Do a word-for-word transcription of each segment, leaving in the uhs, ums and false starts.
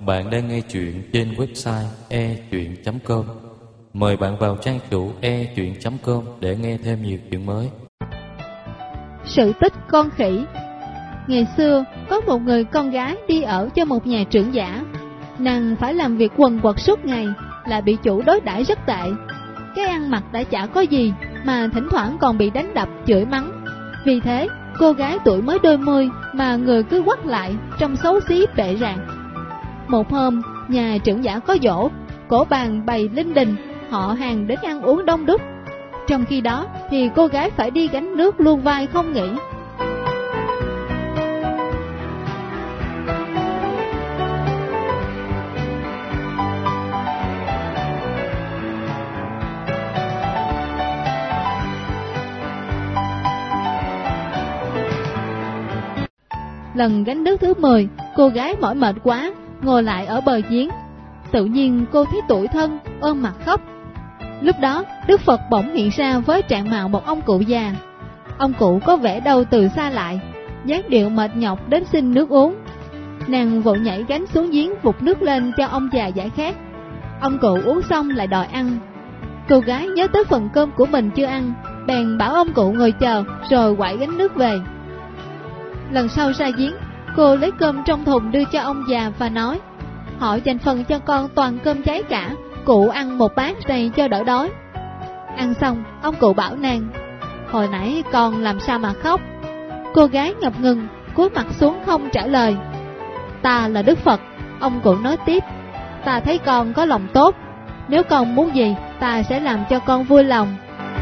Bạn đang nghe chuyện trên website e chuyện chấm com. Mời bạn vào trang chủ e chuyện chấm com để nghe thêm nhiều chuyện mới. Sự tích con khỉ. Ngày xưa, có một người con gái đi ở cho một nhà trưởng giả. Nàng phải làm việc quần quật suốt ngày, lại bị chủ đối đãi rất tệ. Cái ăn mặc đã chả có gì, mà thỉnh thoảng còn bị đánh đập, chửi mắng. Vì thế, cô gái tuổi mới đôi mươi mà người cứ quắt lại, trông xấu xí bệ rạng. Một hôm, nhà trưởng giả có giỗ, cổ bàn bày linh đình, họ hàng đến ăn uống đông đúc. Trong khi đó thì cô gái phải đi gánh nước luôn vai không nghỉ. Lần gánh nước thứ mười, cô gái mỏi mệt quá, ngồi lại ở bờ giếng. Tự nhiên cô thấy tủi thân, ôm mặt khóc. Lúc đó, Đức Phật bỗng hiện ra với trạng mạo một ông cụ già. Ông cụ có vẻ đâu từ xa lại, dáng điệu mệt nhọc đến xin nước uống. Nàng vội nhảy gánh xuống giếng vụt nước lên cho ông già giải khát. Ông cụ uống xong lại đòi ăn. Cô gái nhớ tới phần cơm của mình chưa ăn, bèn bảo ông cụ ngồi chờ rồi quải gánh nước về. Lần sau ra giếng, cô lấy cơm trong thùng đưa cho ông già và nói: họ dành phần cho con toàn cơm cháy cả, cụ ăn một bát này cho đỡ đói. Ăn xong, ông cụ bảo nàng: hồi nãy con làm sao mà khóc? Cô gái ngập ngừng, cúi mặt xuống không trả lời. Ta là Đức Phật, ông cụ nói tiếp, ta thấy con có lòng tốt, nếu con muốn gì, ta sẽ làm cho con vui lòng.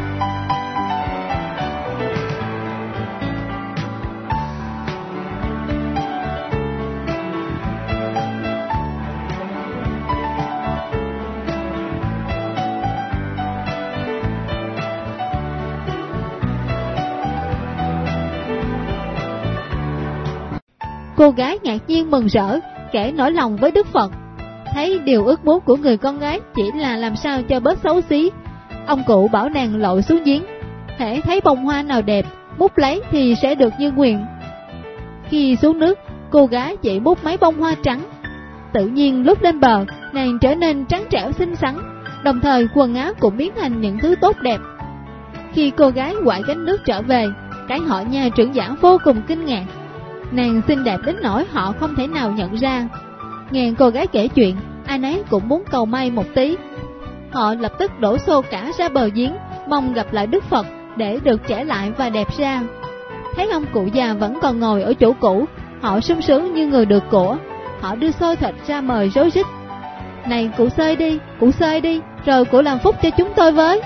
Cô gái ngạc nhiên mừng rỡ, kể nỗi lòng với Đức Phật. Thấy điều ước muốn của người con gái chỉ là làm sao cho bớt xấu xí, ông cụ bảo nàng lội xuống giếng, hễ thấy bông hoa nào đẹp, múc lấy thì sẽ được như nguyện. Khi xuống nước, cô gái chỉ múc mấy bông hoa trắng. Tự nhiên lúc lên bờ, nàng trở nên trắng trẻo xinh xắn, đồng thời quần áo cũng biến thành những thứ tốt đẹp. Khi cô gái quải gánh nước trở về, cái họ nhà trưởng giả vô cùng kinh ngạc. Nàng xinh đẹp đến nỗi họ không thể nào nhận ra. Nghe cô gái kể chuyện, ai nấy cũng muốn cầu may một tí. Họ lập tức đổ xô cả ra bờ giếng, mong gặp lại Đức Phật để được trẻ lại và đẹp ra. Thấy ông cụ già vẫn còn ngồi ở chỗ cũ, họ sung sướng như người được của. Họ đưa xôi thịt ra mời rối rít: này cụ xơi đi, cụ xơi đi, rồi cụ làm phúc cho chúng tôi với.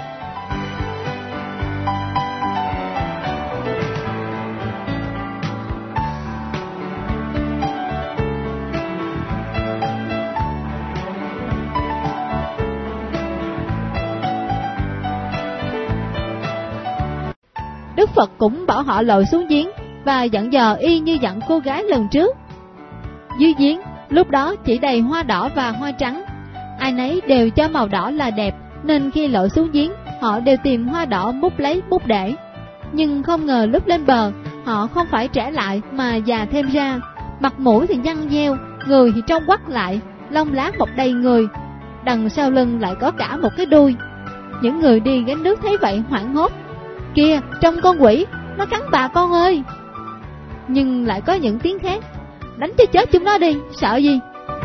Đức Phật cũng bảo họ lội xuống giếng và dặn dò y như dặn cô gái lần trước. Dưới giếng lúc đó chỉ đầy hoa đỏ và hoa trắng. Ai nấy đều cho màu đỏ là đẹp, nên khi lội xuống giếng họ đều tìm hoa đỏ múc lấy múc để. Nhưng không ngờ lúc lên bờ, họ không phải trẻ lại mà già thêm ra. Mặt mũi thì nhăn nheo, người thì trông quắt lại, lông lá mọc đầy người, đằng sau lưng lại có cả một cái đuôi. Những người đi gánh nước thấy vậy hoảng hốt: kìa, trong con quỷ, nó cắn bà con ơi. Nhưng lại có những tiếng khác: đánh cho chết chúng nó đi, sợ gì.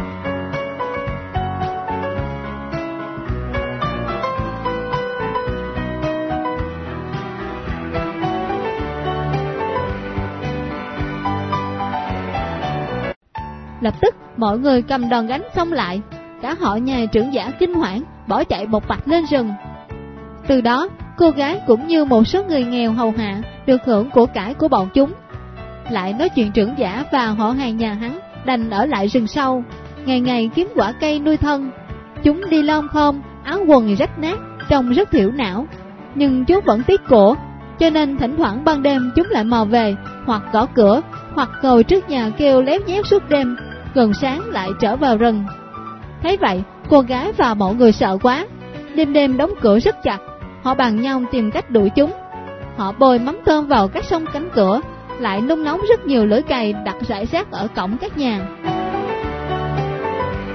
Lập tức mọi người cầm đòn gánh xông lại. Cả họ nhà trưởng giả kinh hoảng, bỏ chạy một mạch lên rừng. Từ đó, cô gái cũng như một số người nghèo hầu hạ được hưởng của cải của bọn chúng. Lại nói chuyện trưởng giả và họ hàng nhà hắn đành ở lại rừng sâu, ngày ngày kiếm quả cây nuôi thân. Chúng đi lom khom, áo quần rách nát, trông rất thiểu não. Nhưng chúng vẫn tiếc của, cho nên thỉnh thoảng ban đêm chúng lại mò về, hoặc gõ cửa, hoặc ngồi trước nhà kêu léo nhéo suốt đêm, gần sáng lại trở vào rừng. Thấy vậy, cô gái và mọi người sợ quá, đêm đêm đóng cửa rất chặt. Họ bàn nhau tìm cách đuổi chúng. Họ bôi mắm tôm vào các sông cánh cửa, lại nung nóng rất nhiều lưỡi cày đặt rải rác ở cổng các nhà.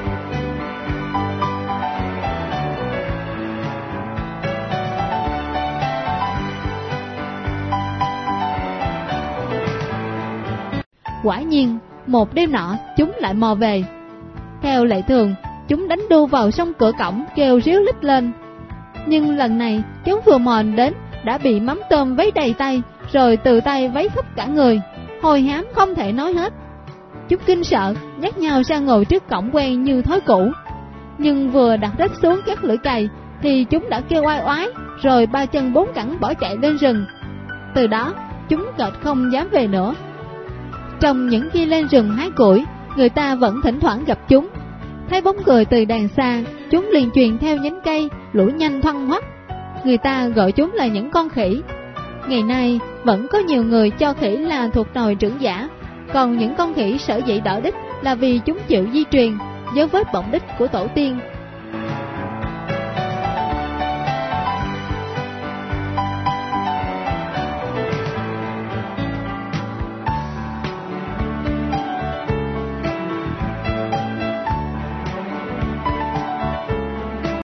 Quả nhiên, một đêm nọ chúng lại mò về. Theo lệ thường, chúng đánh đu vào sông cửa cổng kêu ríu rít lên. Nhưng lần này chúng vừa mò đến đã bị mắm tôm vấy đầy tay, rồi từ tay vấy khắp cả người, hôi hám không thể nói hết. Chúng kinh sợ, dắt nhau ra ngồi trước cổng quen như thói cũ. Nhưng vừa đặt đít xuống các lưỡi cày thì chúng đã kêu oai oái, rồi ba chân bốn cẳng bỏ chạy lên rừng. Từ đó chúng cợt không dám về nữa. Trong những khi lên rừng hái củi, người ta vẫn thỉnh thoảng gặp chúng. Thấy bóng người từ đàng xa, chúng liền truyền theo nhánh cây, lủi nhanh thoăn hoắt. Người ta gọi chúng là những con khỉ. Ngày nay vẫn có nhiều người cho khỉ là thuộc nòi trưởng giả. Còn những con khỉ sở dĩ đỡ đích là vì chúng chịu di truyền, dấu vết bọng đích của tổ tiên.